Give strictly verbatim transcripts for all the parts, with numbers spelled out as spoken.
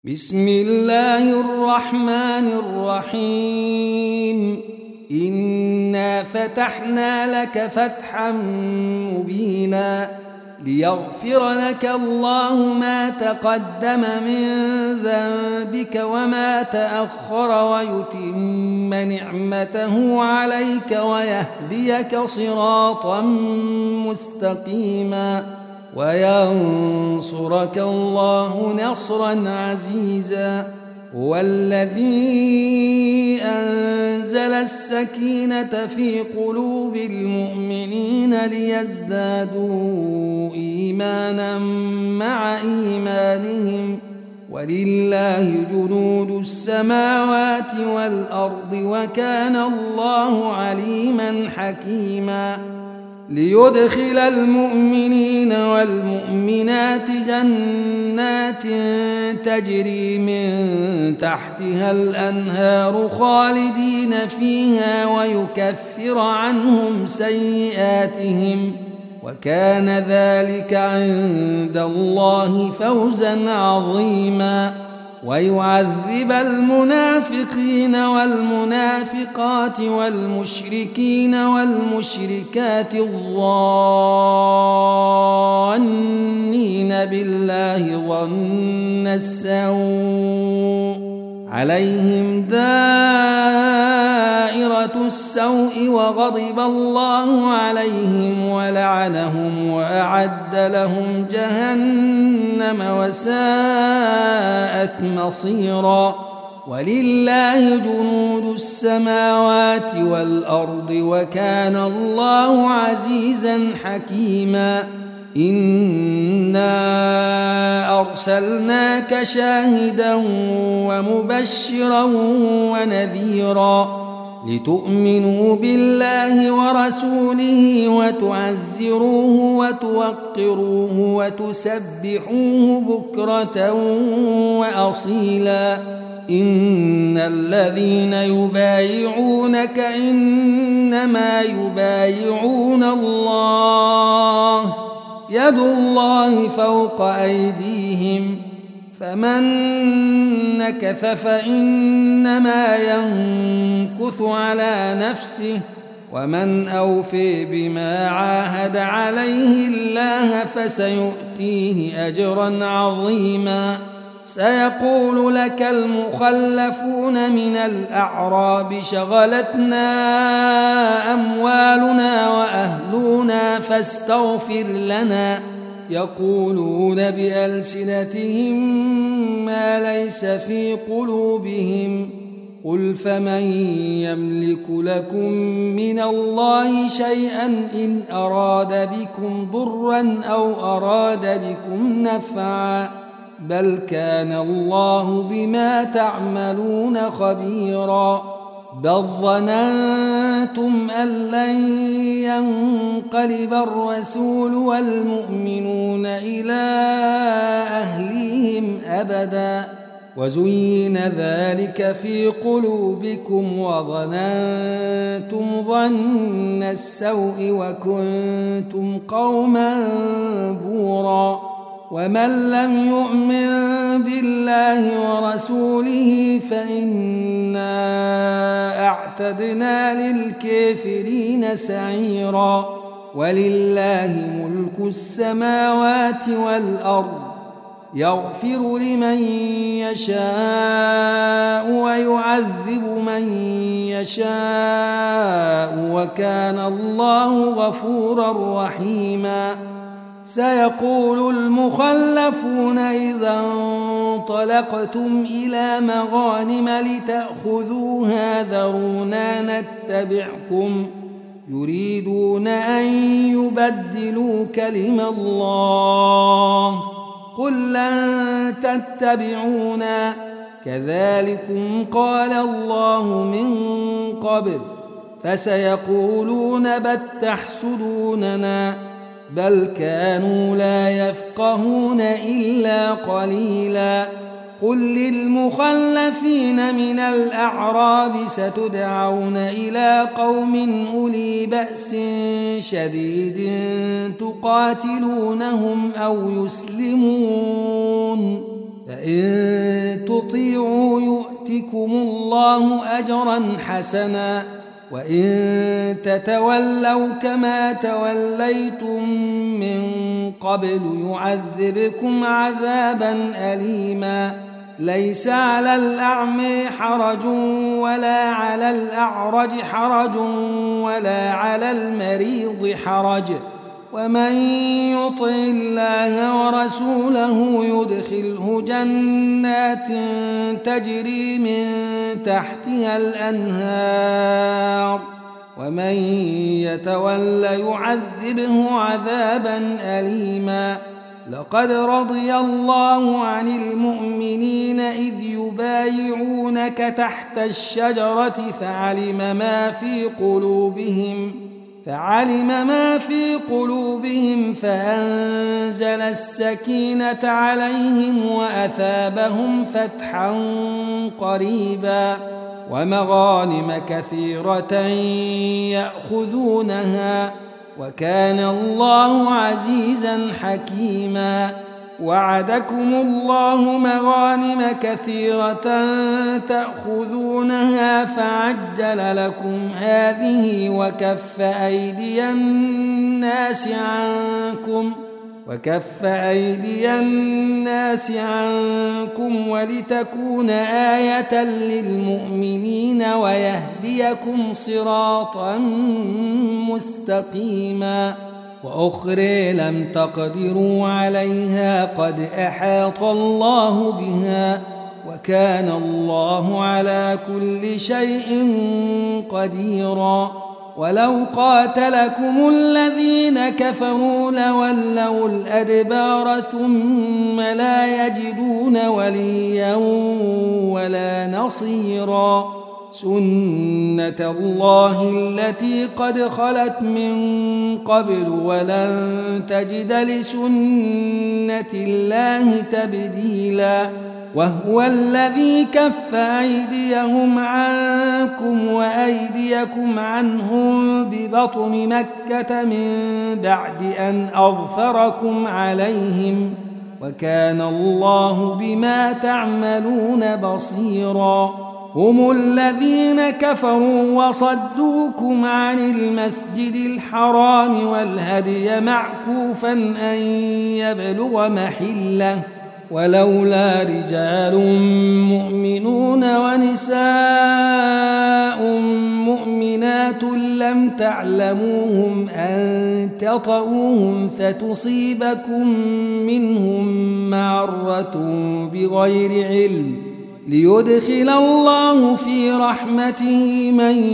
بسم الله الرحمن الرحيم إنا فتحنا لك فتحا مبينا ليغفر لك الله ما تقدم من ذنبك وما تأخر ويتم نعمته عليك ويهديك صراطا مستقيما وينصرك الله نصرا عزيزا هو الذي أنزل السكينة في قلوب المؤمنين ليزدادوا إيمانا مع إيمانهم ولله جنود السماوات والأرض وكان الله عليما حكيما ليدخل المؤمنين والمؤمنات جنات تجري من تحتها الأنهار خالدين فيها ويكفر عنهم سيئاتهم وكان ذلك عند الله فوزا عظيما ويعذب المنافقين والمنافقات والمشركين والمشركات الظانين بالله ظن السوء عليهم دائرة السوء وغضب الله عليهم ولعنهم وأعد لهم جهنم وساءت مصيرا ولله جنود السماوات والأرض وكان الله عزيزا حكيما إنا أرسلناك شاهدا ومبشرا ونذيرا لتؤمنوا بالله ورسوله وتعزروه وتوقروه وتسبحوه بكرة وأصيلا إن الذين يبايعونك إنما يبايعون الله يد الله فوق أيديهم فمن نكث فإنما ينكث على نفسه ومن أوفي بما عاهد عليه الله فسيؤتيه أجرا عظيما سيقول لك المخلفون من الأعراب شغلتنا أموالنا وأهلنا فاستغفر لنا يقولون بألسنتهم ما ليس في قلوبهم قل فمن يملك لكم من الله شيئا إن أراد بكم ضرا أو أراد بكم نفعا بل كان الله بما تعملون خبيرا بل ظننتم أن لن ينقلب الرسول والمؤمنون إلى أهليهم أبدا وزين ذلك في قلوبكم وظننتم ظن السوء وكنتم قوما بورا ومن لم يؤمن بالله ورسوله فإنا أعتدنا للكافرين سعيرا ولله ملك السماوات والأرض يغفر لمن يشاء ويعذب من يشاء وكان الله غفورا رحيما سيقول المخلفون إذا انطلقتم إلى مغانم لتأخذوها ذرونا نتبعكم يريدون أن يبدلوا كلم الله قل لن تتبعونا كذلكم قال الله من قبل فسيقولون بل تحسدوننا بل كانوا لا يفقهون إلا قليلا قل للمخلفين من الأعراب ستدعون إلى قوم أولي بأس شديد تقاتلونهم أو يسلمون فإن تطيعوا يؤتكم الله أجرا حسنا وإن تتولوا كما توليتم من قبل يعذبكم عذابا أليما ليس على الأعمى حرج ولا على الأعرج حرج ولا على المريض حرج ومن يطع الله ورسوله يدخله جنات تجري من تحتها الأنهار ومن يتول يعذبه عذابا أليما لقد رضي الله عن المؤمنين إذ يبايعونك تحت الشجرة فعلم ما في قلوبهم فعلم ما في قلوبهم فأنزل السكينة عليهم وأثابهم فتحا قريبا ومغانم كثيرة يأخذونها وكان الله عزيزا حكيما وعدكم الله مغانم كثيرة تأخذونها فعجل لكم هذه وكف أيدي الناس عنكم وكف أيدي الناس عنكم ولتكون آية للمؤمنين ويهديكم صراطا مستقيما وأخرى لم تقدروا عليها قد أحاط الله بها وكان الله على كل شيء قديرا ولو قاتلكم الذين كفروا لولوا الأدبار ثم لا يجدون وليا ولا نصيرا سنة الله التي قد خلت من قبل ولن تجد لسنة الله تبديلا وهو الذي كف أيديهم عنكم وأيديكم عنهم ببطن مكة من بعد أن أظفركم عليهم وكان الله بما تعملون بصيرا هم الذين كفروا وصدوكم عن المسجد الحرام والهدي معكوفا أن يبلغ محله ولولا رجال مؤمنون ونساء مؤمنات لم تعلموهم أن تطؤوهم فتصيبكم منهم معرة بغير علم ليدخل الله في رحمته من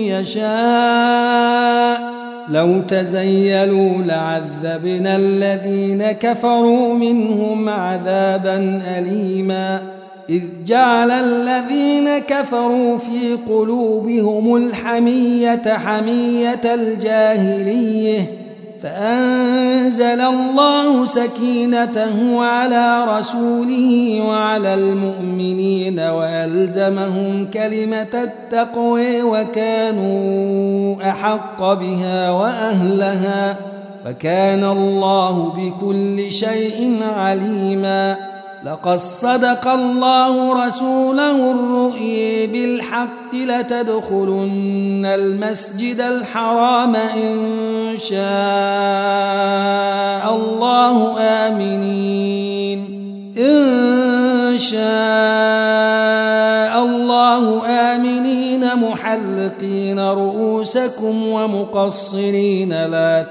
يشاء لو تزيلوا لعذبنا الذين كفروا منهم عذابا أليما إذ جعل الذين كفروا في قلوبهم الحمية حمية الجاهلية فأنزل الله سكينته على رسوله وعلى المؤمنين وألزمهم كلمة التقوى وكانوا أحق بها وأهلها وكان الله بكل شيء عليما لقد صدق الله رسوله الرؤيا بالحق لتدخلن المسجد الحرام إن شاء الله آمنين إن شاء الله آمنين محلقين رؤوسكم ومقصرين لا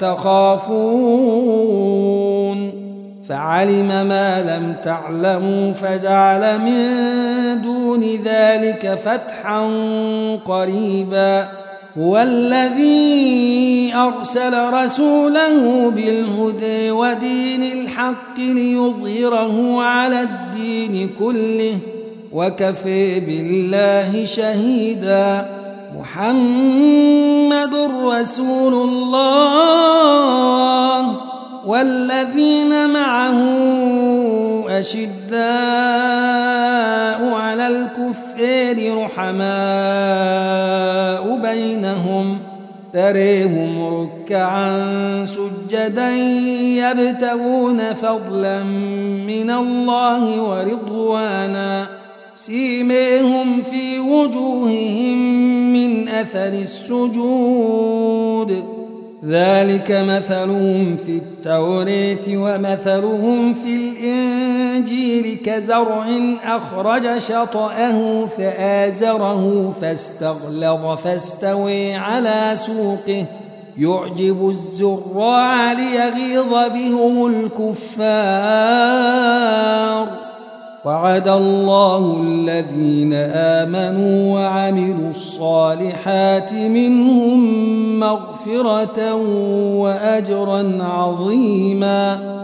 تخافون فعلم ما لم تعلموا فجعل من دون ذلك فتحا قريبا هو الذي أرسل رسوله بالهدى ودين الحق ليظهره على الدين كله وكفى بالله شهيدا محمد رسول الله والذين معه أشداء على الكفار رحماء بينهم تريهم ركعا سجدا سجدا يبتغون فضلا من الله ورضوانا سيماهم في وجوههم من أثر السجود ذلك مثلهم في التوراة ومثلهم في الإنجيل كزرع أخرج شطأه فآزره فاستغلظ فاستوي على سوقه يعجب الزراع ليغيظ بهم الكفار وعد الله الذين آمنوا وعملوا الصالحات منهم مغفرة وأجرا عظيما